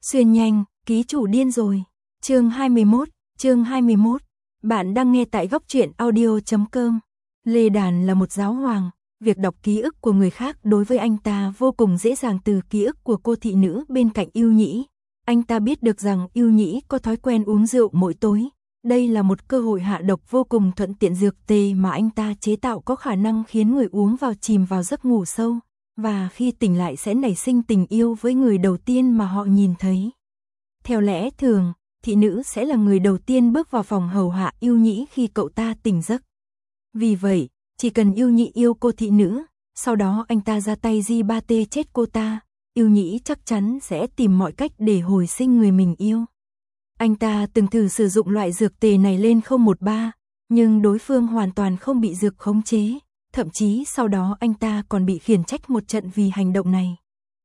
Xuyên nhanh, ký chủ điên rồi. Chương 21. Bạn đang nghe tại góc truyện audio.com. Lê Đàn là một giáo hoàng, việc đọc ký ức của người khác đối với anh ta vô cùng dễ dàng từ ký ức của cô thị nữ bên cạnh Yêu Nhĩ. Anh ta biết được rằng Yêu Nhĩ có thói quen uống rượu mỗi tối. Đây là một cơ hội hạ độc vô cùng thuận tiện, dược tề mà anh ta chế tạo có khả năng khiến người uống vào chìm vào giấc ngủ sâu, và khi tỉnh lại sẽ nảy sinh tình yêu với người đầu tiên mà họ nhìn thấy. Theo lẽ thường, thị nữ sẽ là người đầu tiên bước vào phòng hầu hạ Yêu Nhĩ khi cậu ta tỉnh giấc. Vì vậy, chỉ cần Yêu Nhĩ yêu cô thị nữ, sau đó anh ta ra tay ba tê chết cô ta, Yêu Nhĩ chắc chắn sẽ tìm mọi cách để hồi sinh người mình yêu. Anh ta từng thử sử dụng loại dược tề này lên 013, nhưng đối phương hoàn toàn không bị dược khống chế, thậm chí sau đó anh ta còn bị khiển trách một trận vì hành động này.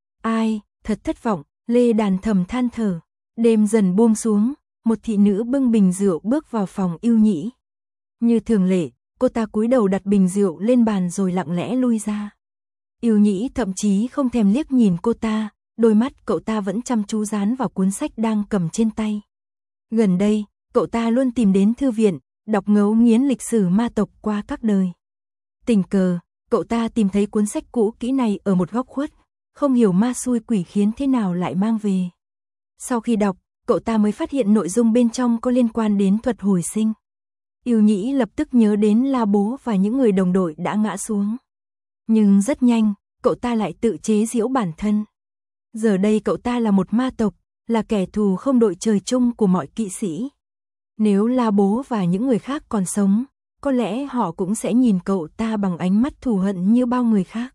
Ai, thật thất vọng, Lê Đàn thầm than thở. Đêm dần buông xuống, một thị nữ bưng bình rượu bước vào phòng Yêu Nhĩ. Như thường lệ, cô ta cúi đầu đặt bình rượu lên bàn rồi lặng lẽ lui ra. Yêu Nhĩ thậm chí không thèm liếc nhìn cô ta, đôi mắt cậu ta vẫn chăm chú dán vào cuốn sách đang cầm trên tay. Gần đây, cậu ta luôn tìm đến thư viện, đọc ngấu nghiến lịch sử ma tộc qua các đời. Tình cờ, cậu ta tìm thấy cuốn sách cũ kỹ này ở một góc khuất, không hiểu ma xui quỷ khiến thế nào lại mang về. Sau khi đọc, cậu ta mới phát hiện nội dung bên trong có liên quan đến thuật hồi sinh. Yêu Nhĩ lập tức nhớ đến La Bố và những người đồng đội đã ngã xuống. Nhưng rất nhanh, cậu ta lại tự chế giễu bản thân. Giờ đây cậu ta là một ma tộc, là kẻ thù không đội trời chung của mọi kỵ sĩ. Nếu La Bố và những người khác còn sống, có lẽ họ cũng sẽ nhìn cậu ta bằng ánh mắt thù hận như bao người khác.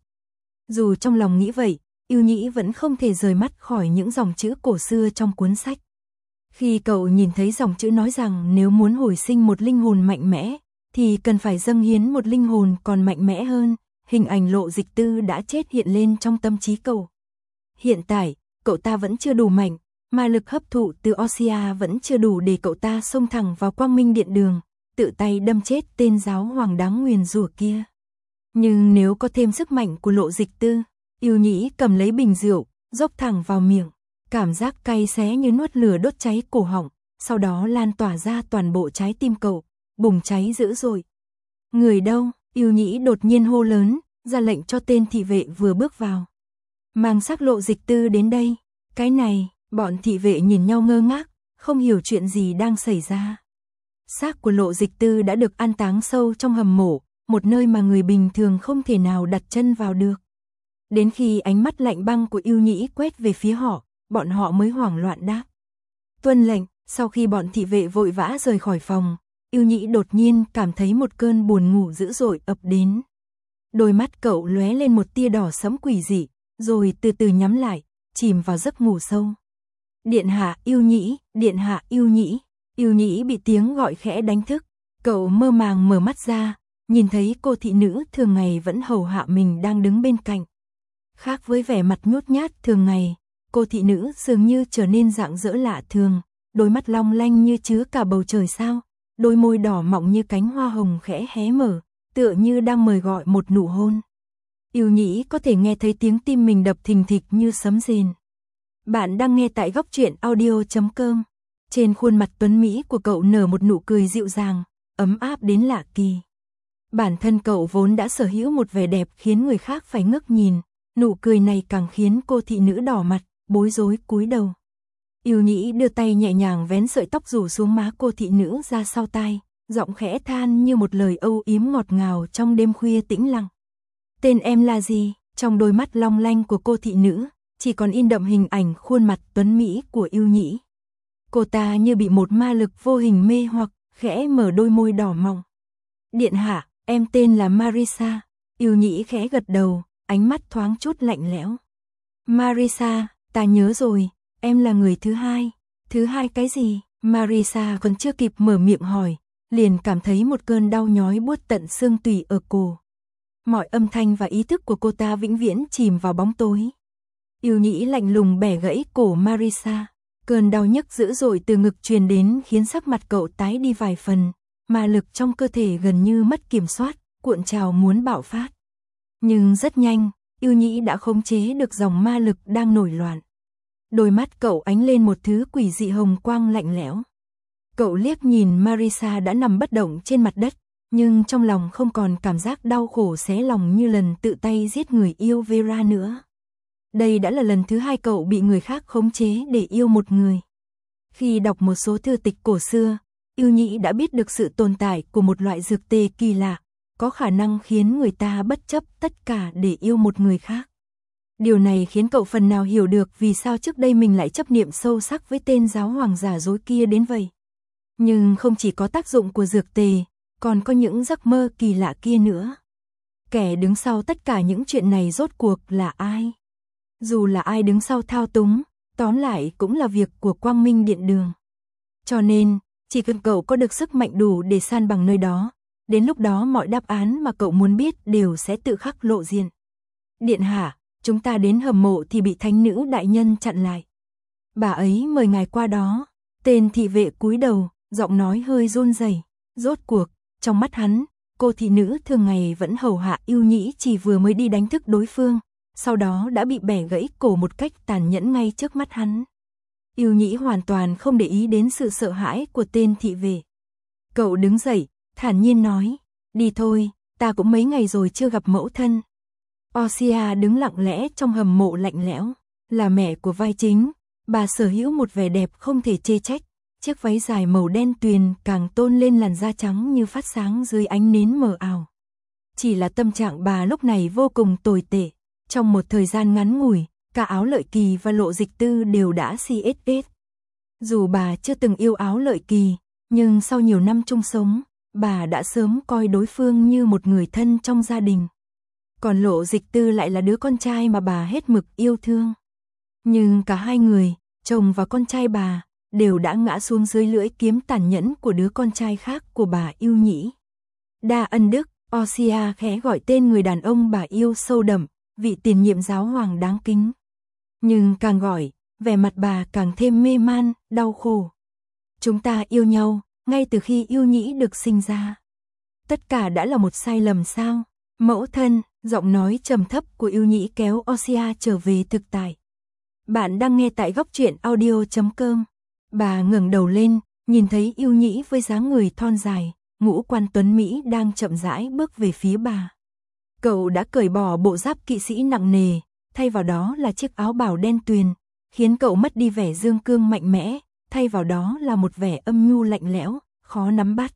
Dù trong lòng nghĩ vậy, Yêu Nhĩ vẫn không thể rời mắt khỏi những dòng chữ cổ xưa trong cuốn sách. Khi cậu nhìn thấy dòng chữ nói rằng nếu muốn hồi sinh một linh hồn mạnh mẽ, thì cần phải dâng hiến một linh hồn còn mạnh mẽ hơn, hình ảnh Lộ Dịch Tư đã chết hiện lên trong tâm trí cậu. Hiện tại, cậu ta vẫn chưa đủ mạnh, ma lực hấp thụ từ Osia vẫn chưa đủ để cậu ta xông thẳng vào Quang Minh Điện Đường, tự tay đâm chết tên giáo hoàng đáng nguyền rủa kia. Nhưng nếu có thêm sức mạnh của Lộ Dịch Tư, Yêu Nhĩ cầm lấy bình rượu, dốc thẳng vào miệng, cảm giác cay xé như nuốt lửa đốt cháy cổ họng, sau đó lan tỏa ra toàn bộ trái tim cậu, bùng cháy dữ dội. Người đâu? Yêu Nhĩ đột nhiên hô lớn, ra lệnh cho tên thị vệ vừa bước vào. Mang xác Lộ Dịch Tư đến đây. Cái này, bọn thị vệ nhìn nhau ngơ ngác, không hiểu chuyện gì đang xảy ra. Xác của Lộ Dịch Tư đã được an táng sâu trong hầm mộ, một nơi mà người bình thường không thể nào đặt chân vào được. Đến khi ánh mắt lạnh băng của Yêu Nhĩ quét về phía họ, bọn họ mới hoảng loạn đáp. Tuân lệnh. Sau khi bọn thị vệ vội vã rời khỏi phòng, Yêu Nhĩ đột nhiên cảm thấy một cơn buồn ngủ dữ dội ập đến. Đôi mắt cậu lóe lên một tia đỏ sẫm quỷ dị, rồi từ từ nhắm lại, chìm vào giấc ngủ sâu. Điện hạ Yêu Nhĩ, điện hạ Yêu Nhĩ. Yêu Nhĩ bị tiếng gọi khẽ đánh thức, cậu mơ màng mở mắt ra, nhìn thấy cô thị nữ thường ngày vẫn hầu hạ mình đang đứng bên cạnh. Khác với vẻ mặt nhút nhát thường ngày, cô thị nữ dường như trở nên rạng rỡ lạ thường, đôi mắt long lanh như chứa cả bầu trời sao, đôi môi đỏ mọng như cánh hoa hồng khẽ hé mở, tựa như đang mời gọi một nụ hôn. Yêu Nhĩ có thể nghe thấy tiếng tim mình đập thình thịch như sấm rền. Bạn đang nghe tại góc truyện audio.com. Trên khuôn mặt tuấn mỹ của cậu nở một nụ cười dịu dàng, ấm áp đến lạ kỳ. Bản thân cậu vốn đã sở hữu một vẻ đẹp khiến người khác phải ngước nhìn, nụ cười này càng khiến cô thị nữ đỏ mặt, bối rối cúi đầu. Yêu Nhĩ đưa tay nhẹ nhàng vén sợi tóc rủ xuống má cô thị nữ ra sau tai, giọng khẽ than như một lời âu yếm ngọt ngào trong đêm khuya tĩnh lặng. Tên em là gì? Trong đôi mắt long lanh của cô thị nữ, chỉ còn in đậm hình ảnh khuôn mặt tuấn mỹ của Yêu Nhĩ. Cô ta như bị một ma lực vô hình mê hoặc, khẽ mở đôi môi đỏ mọng. Điện hạ, em tên là Marisa. Yêu Nhĩ khẽ gật đầu, ánh mắt thoáng chút lạnh lẽo. Marisa, ta nhớ rồi, em là người thứ hai. Thứ hai cái gì? Marisa còn chưa kịp mở miệng hỏi, liền cảm thấy một cơn đau nhói buốt tận xương tủy ở cổ. Mọi âm thanh và ý thức của cô ta vĩnh viễn chìm vào bóng tối. Yêu Nhĩ lạnh lùng bẻ gãy cổ Marisa. Cơn đau nhức dữ dội từ ngực truyền đến khiến sắc mặt cậu tái đi vài phần, ma lực trong cơ thể gần như mất kiểm soát, cuộn trào muốn bạo phát. Nhưng rất nhanh, Yêu Nhĩ đã khống chế được dòng ma lực đang nổi loạn. Đôi mắt cậu ánh lên một thứ quỷ dị hồng quang lạnh lẽo. Cậu liếc nhìn Marisa đã nằm bất động trên mặt đất, nhưng trong lòng không còn cảm giác đau khổ xé lòng như lần tự tay giết người yêu Vera nữa. Đây đã là lần thứ 2 cậu bị người khác khống chế để yêu một người. Khi đọc một số thư tịch cổ xưa, Yêu Nhĩ đã biết được sự tồn tại của một loại dược tề kỳ lạ, có khả năng khiến người ta bất chấp tất cả để yêu một người khác. Điều này khiến cậu phần nào hiểu được vì sao trước đây mình lại chấp niệm sâu sắc với tên giáo hoàng giả dối kia đến vậy. Nhưng không chỉ có tác dụng của dược tề, còn có những giấc mơ kỳ lạ kia nữa. Kẻ đứng sau tất cả những chuyện này rốt cuộc là ai? Dù là ai đứng sau thao túng, tóm lại cũng là việc của Quang Minh Điện Đường. Cho nên, chỉ cần cậu có được sức mạnh đủ để san bằng nơi đó, đến lúc đó mọi đáp án mà cậu muốn biết đều sẽ tự khắc lộ diện. Điện hạ, chúng ta đến hầm mộ thì bị thánh nữ đại nhân chặn lại. Bà ấy mời ngài qua đó. Tên thị vệ cúi đầu, giọng nói hơi run rẩy. Rốt cuộc, trong mắt hắn, cô thị nữ thường ngày vẫn hầu hạ Yêu Nhĩ chỉ vừa mới đi đánh thức đối phương, sau đó đã bị bẻ gãy cổ một cách tàn nhẫn ngay trước mắt hắn. Yêu Nhĩ hoàn toàn không để ý đến sự sợ hãi của tên thị vệ. Cậu đứng dậy, thản nhiên nói, đi thôi, ta cũng mấy ngày rồi chưa gặp mẫu thân. Osia đứng lặng lẽ trong hầm mộ lạnh lẽo, là mẹ của vai chính, bà sở hữu một vẻ đẹp không thể chê trách, chiếc váy dài màu đen tuyền càng tôn lên làn da trắng như phát sáng dưới ánh nến mờ ảo. Chỉ là tâm trạng bà lúc này vô cùng tồi tệ, trong một thời gian ngắn ngủi, cả Áo Lợi Kỳ và Lộ Dịch Tư đều đã CSS. Dù bà chưa từng yêu Áo Lợi Kỳ, nhưng sau nhiều năm chung sống, bà đã sớm coi đối phương như một người thân trong gia đình. Còn Lộ Dịch Tư lại là đứa con trai mà bà hết mực yêu thương. Nhưng cả hai người, chồng và con trai bà, đều đã ngã xuống dưới lưỡi kiếm tàn nhẫn của đứa con trai khác của bà Yêu Nhĩ. Đa ân đức, Osia khẽ gọi tên người đàn ông bà yêu sâu đậm, vị tiền nhiệm giáo hoàng đáng kính. Nhưng càng gọi, vẻ mặt bà càng thêm mê man, đau khổ. Chúng ta yêu nhau, ngay từ khi Yêu Nhĩ được sinh ra. Tất cả đã là một sai lầm sao? Mẫu thân, giọng nói trầm thấp của Yêu Nhĩ kéo Osia trở về thực tại. Bạn đang nghe tại góc truyện audio.com. Bà ngẩng đầu lên, nhìn thấy Yêu Nhĩ với dáng người thon dài, ngũ quan tuấn Mỹ đang chậm rãi bước về phía bà. Cậu đã cởi bỏ bộ giáp kỵ sĩ nặng nề, thay vào đó là chiếc áo bào đen tuyền, khiến cậu mất đi vẻ dương cương mạnh mẽ, thay vào đó là một vẻ âm nhu lạnh lẽo, khó nắm bắt.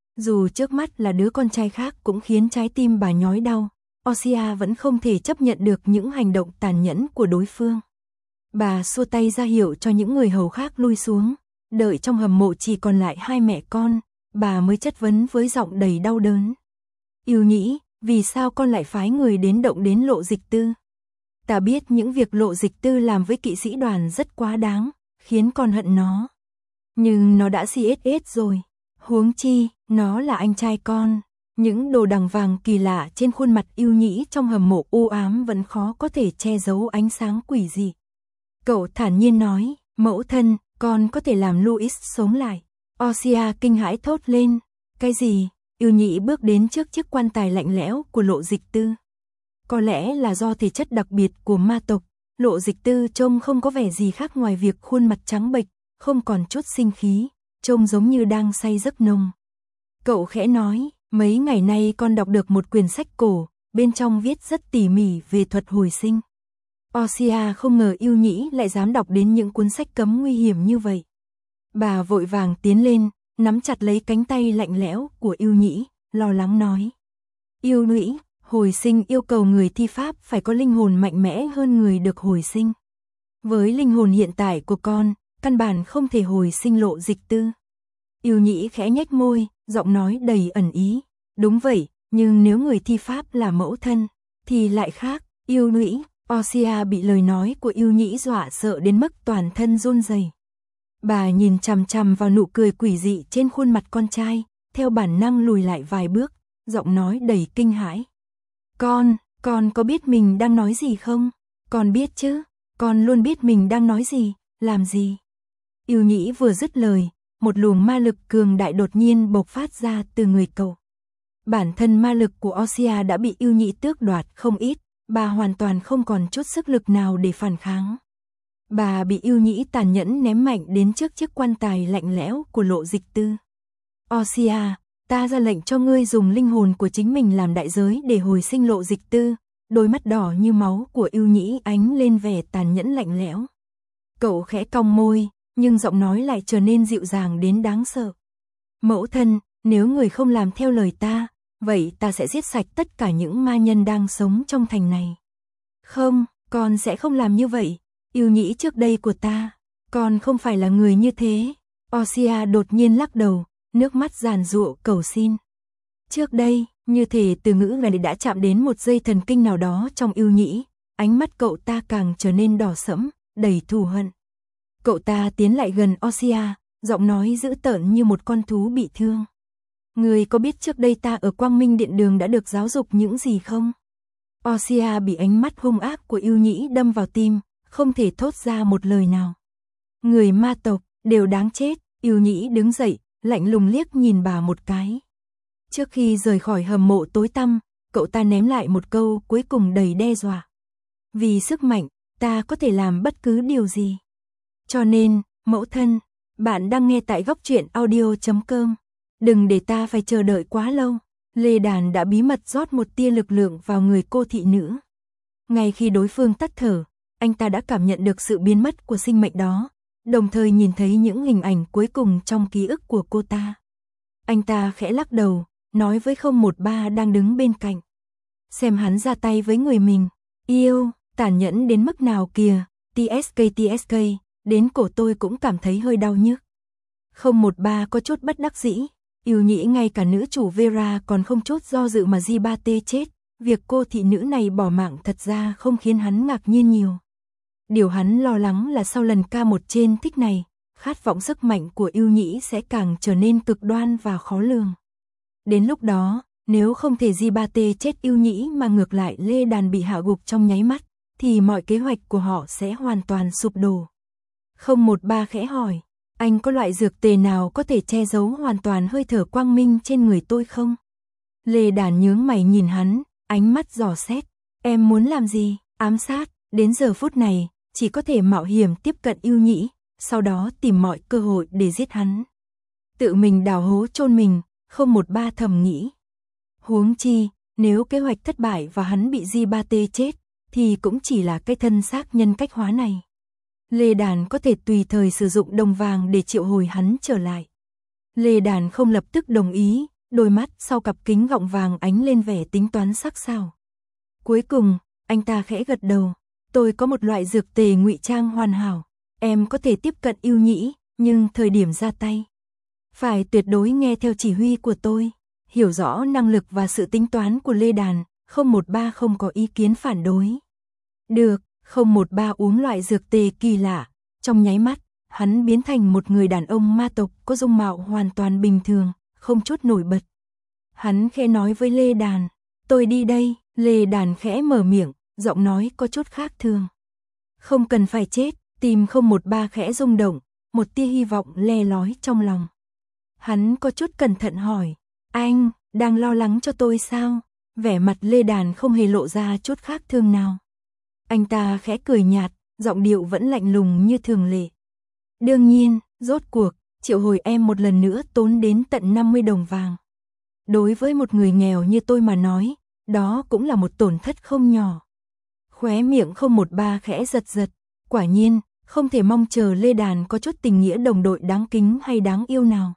Dù trước mắt là đứa con trai khác cũng khiến trái tim bà nhói đau, Osia vẫn không thể chấp nhận được những hành động tàn nhẫn của đối phương. Bà xua tay ra hiệu cho những người hầu khác lui xuống, đợi trong hầm mộ chỉ còn lại hai mẹ con, bà mới chất vấn với giọng đầy đau đớn. Yêu Nhĩ, vì sao con lại phái người đến động đến Lộ Dịch Tư? Ta biết những việc Lộ Dịch Tư làm với kỵ sĩ đoàn rất quá đáng, khiến con hận nó. Nhưng nó đã CSS rồi. Huống chi, nó là anh trai con. Những đồ đằng vàng kỳ lạ trên khuôn mặt Yêu Nhĩ trong hầm mộ u ám vẫn khó có thể che giấu ánh sáng quỷ dị. Cậu thản nhiên nói, mẫu thân, con có thể làm Louis sống lại. Osia kinh hãi thốt lên. Cái gì? Yêu Nhĩ bước đến trước chiếc quan tài lạnh lẽo của Lộ Dịch Tư. Có lẽ là do thể chất đặc biệt của ma tộc, Lộ Dịch Tư trông không có vẻ gì khác ngoài việc khuôn mặt trắng bệch, không còn chút sinh khí, trông giống như đang say giấc nồng. Cậu khẽ nói, mấy ngày nay con đọc được một quyển sách cổ, bên trong viết rất tỉ mỉ về thuật hồi sinh. Osia không ngờ Yêu Nhĩ lại dám đọc đến những cuốn sách cấm nguy hiểm như vậy. Bà vội vàng tiến lên, nắm chặt lấy cánh tay lạnh lẽo của Yêu Nhĩ, lo lắng nói. Yêu Nhĩ, hồi sinh yêu cầu người thi pháp phải có linh hồn mạnh mẽ hơn người được hồi sinh. Với linh hồn hiện tại của con, căn bản không thể hồi sinh Lộ Dịch Tư. Yêu Nhĩ khẽ nhếch môi, giọng nói đầy ẩn ý. Đúng vậy, nhưng nếu người thi pháp là mẫu thân, thì lại khác. Yêu Nhĩ, Osia bị lời nói của Yêu Nhĩ dọa sợ đến mức toàn thân run rẩy. Bà nhìn chằm chằm vào nụ cười quỷ dị trên khuôn mặt con trai, theo bản năng lùi lại vài bước, giọng nói đầy kinh hãi. Con có biết mình đang nói gì không? Con biết chứ, con luôn biết mình đang nói gì, làm gì. Yêu Nhĩ vừa dứt lời, một luồng ma lực cường đại đột nhiên bộc phát ra từ người cậu. Bản thân ma lực của Osia đã bị Yêu Nhĩ tước đoạt không ít, bà hoàn toàn không còn chút sức lực nào để phản kháng. Bà bị yêu nhĩ tàn nhẫn ném mạnh đến trước chiếc quan tài lạnh lẽo của Lộ Dịch Tư. Osia, ta ra lệnh cho ngươi dùng linh hồn của chính mình làm đại giới để hồi sinh Lộ Dịch Tư. Đôi mắt đỏ như máu của yêu nhĩ ánh lên vẻ tàn nhẫn lạnh lẽo. Cậu khẽ cong môi, nhưng giọng nói lại trở nên dịu dàng đến đáng sợ. Mẫu thân, nếu người không làm theo lời ta, vậy ta sẽ giết sạch tất cả những ma nhân đang sống trong thành này. Không, con sẽ không làm như vậy. Yêu nhĩ trước đây của ta, con không phải là người như thế. Osia đột nhiên lắc đầu, nước mắt giàn giụa cầu xin. Trước đây, như thể từ ngữ này đã chạm đến một dây thần kinh nào đó trong yêu nhĩ, ánh mắt cậu ta càng trở nên đỏ sẫm, đầy thù hận. Cậu ta tiến lại gần Osia, giọng nói dữ tợn như một con thú bị thương. Người có biết trước đây ta ở Quang Minh Điện Đường đã được giáo dục những gì không? Osia bị ánh mắt hung ác của yêu nhĩ đâm vào tim, không thể thốt ra một lời nào. Người ma tộc, đều đáng chết. Yêu nhĩ đứng dậy, lạnh lùng liếc nhìn bà một cái. Trước khi rời khỏi hầm mộ tối tăm, cậu ta ném lại một câu cuối cùng đầy đe dọa. Vì sức mạnh, ta có thể làm bất cứ điều gì. Cho nên, mẫu thân, bạn đang nghe tại Góc Truyện Audio.com. Đừng để ta phải chờ đợi quá lâu. Lê Đàn đã bí mật rót một tia lực lượng vào người cô thị nữ. Ngay khi đối phương tắt thở, anh ta đã cảm nhận được sự biến mất của sinh mệnh đó, đồng thời nhìn thấy những hình ảnh cuối cùng trong ký ức của cô ta. Anh ta khẽ lắc đầu, nói với 013 đang đứng bên cạnh. Xem hắn ra tay với người mình. Yêu, tàn nhẫn đến mức nào kìa. TSK, đến cổ tôi cũng cảm thấy hơi đau nhức. 013 có chút bất đắc dĩ. Yêu nhĩ ngay cả nữ chủ Vera còn không chút do dự mà J3T chết. Việc cô thị nữ này bỏ mạng thật ra không khiến hắn ngạc nhiên nhiều. Điều hắn lo lắng là sau lần K1 trên thích này, khát vọng sức mạnh của yêu nhĩ sẽ càng trở nên cực đoan và khó lường. Đến lúc đó, nếu không thể J3T chết yêu nhĩ mà ngược lại Lê Đàn bị hạ gục trong nháy mắt, thì mọi kế hoạch của họ sẽ hoàn toàn sụp đổ. 013 khẽ hỏi, anh có loại dược tề nào có thể che giấu hoàn toàn hơi thở quang minh trên người tôi không? Lê Đàn nhướng mày nhìn hắn, ánh mắt dò xét. Em muốn làm gì? Ám sát. Đến giờ phút này, chỉ có thể mạo hiểm tiếp cận yêu nhĩ, sau đó tìm mọi cơ hội để giết hắn. Tự mình đào hố chôn mình, 013 thầm nghĩ. Huống chi, nếu kế hoạch thất bại và hắn bị J3T chết, thì cũng chỉ là cái thân xác nhân cách hóa này. Lê Đàn có thể tùy thời sử dụng đồng vàng để triệu hồi hắn trở lại. Lê Đàn không lập tức đồng ý, đôi mắt sau cặp kính gọng vàng ánh lên vẻ tính toán sắc sảo. Cuối cùng, anh ta khẽ gật đầu. Tôi có một loại dược tề ngụy trang hoàn hảo. Em có thể tiếp cận yêu nhĩ, nhưng thời điểm ra tay, phải tuyệt đối nghe theo chỉ huy của tôi. Hiểu rõ năng lực và sự tính toán của Lê Đàn, 013 không có ý kiến phản đối. Được, 013 uống loại dược tề kỳ lạ. Trong nháy mắt, hắn biến thành một người đàn ông ma tộc có dung mạo hoàn toàn bình thường, không chút nổi bật. Hắn khẽ nói với Lê Đàn, tôi đi đây. Lê Đàn khẽ mở miệng, giọng nói có chút khác thường. Không cần phải chết. Tim 013 khẽ rung động, một tia hy vọng le lói trong lòng. Hắn có chút cẩn thận hỏi, anh, đang lo lắng cho tôi sao? Vẻ mặt Lê Đàn không hề lộ ra chút khác thường nào. Anh ta khẽ cười nhạt, giọng điệu vẫn lạnh lùng như thường lệ. Đương nhiên, rốt cuộc, triệu hồi em một lần nữa tốn đến tận 50 đồng vàng. Đối với một người nghèo như tôi mà nói, đó cũng là một tổn thất không nhỏ. Khóe miệng 013 khẽ giật giật, quả nhiên, không thể mong chờ Lê Đàn có chút tình nghĩa đồng đội đáng kính hay đáng yêu nào.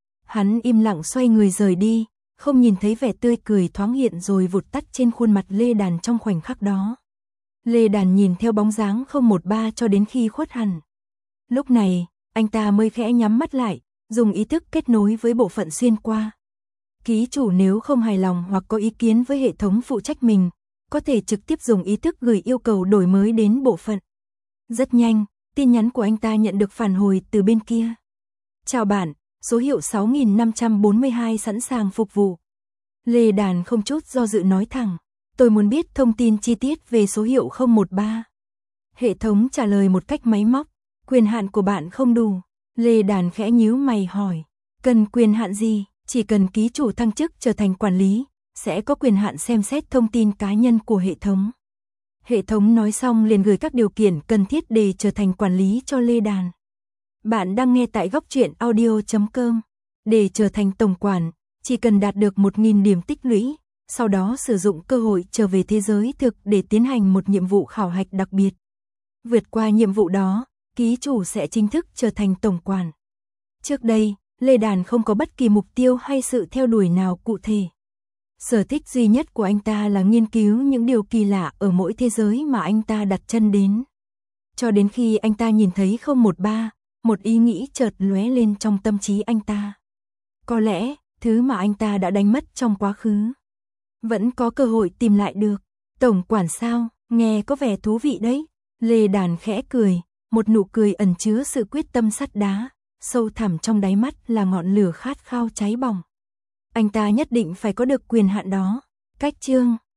Hắn im lặng xoay người rời đi, không nhìn thấy vẻ tươi cười thoáng hiện rồi vụt tắt trên khuôn mặt Lê Đàn trong khoảnh khắc đó. Lê Đàn nhìn theo bóng dáng 013 cho đến khi khuất hẳn. Lúc này, anh ta mới khẽ nhắm mắt lại, dùng ý thức kết nối với bộ phận xuyên qua. Ký chủ nếu không hài lòng hoặc có ý kiến với hệ thống phụ trách mình, có thể trực tiếp dùng ý thức gửi yêu cầu đổi mới đến bộ phận. Rất nhanh, tin nhắn của anh ta nhận được phản hồi từ bên kia. Chào bạn, số hiệu 6542 sẵn sàng phục vụ. Lê Đàn không chút do dự nói thẳng, tôi muốn biết thông tin chi tiết về số hiệu 013. Hệ thống trả lời một cách máy móc, quyền hạn của bạn không đủ. Lê Đàn khẽ nhíu mày hỏi, cần quyền hạn gì? Chỉ cần ký chủ thăng chức trở thành quản lý, sẽ có quyền hạn xem xét thông tin cá nhân của hệ thống. Hệ thống nói xong liền gửi các điều kiện cần thiết để trở thành quản lý cho Lê Đàn. Bạn đang nghe tại góc truyện audio.com. Để trở thành tổng quản, chỉ cần đạt được 1.000 điểm tích lũy, sau đó sử dụng cơ hội trở về thế giới thực để tiến hành một nhiệm vụ khảo hạch đặc biệt. Vượt qua nhiệm vụ đó, ký chủ sẽ chính thức trở thành tổng quản. Trước đây, Lê Đàn không có bất kỳ mục tiêu hay sự theo đuổi nào cụ thể. Sở thích duy nhất của anh ta là nghiên cứu những điều kỳ lạ ở mỗi thế giới mà anh ta đặt chân đến. Cho đến khi anh ta nhìn thấy 013, một ý nghĩ chợt lóe lên trong tâm trí anh ta. Có lẽ, thứ mà anh ta đã đánh mất trong quá khứ vẫn có cơ hội tìm lại được. Tổng quản sao, nghe có vẻ thú vị đấy. Lê Đàn khẽ cười, một nụ cười ẩn chứa sự quyết tâm sắt đá, sâu thẳm trong đáy mắt là ngọn lửa khát khao cháy bỏng. Anh ta nhất định phải có được quyền hạn đó. Cách chương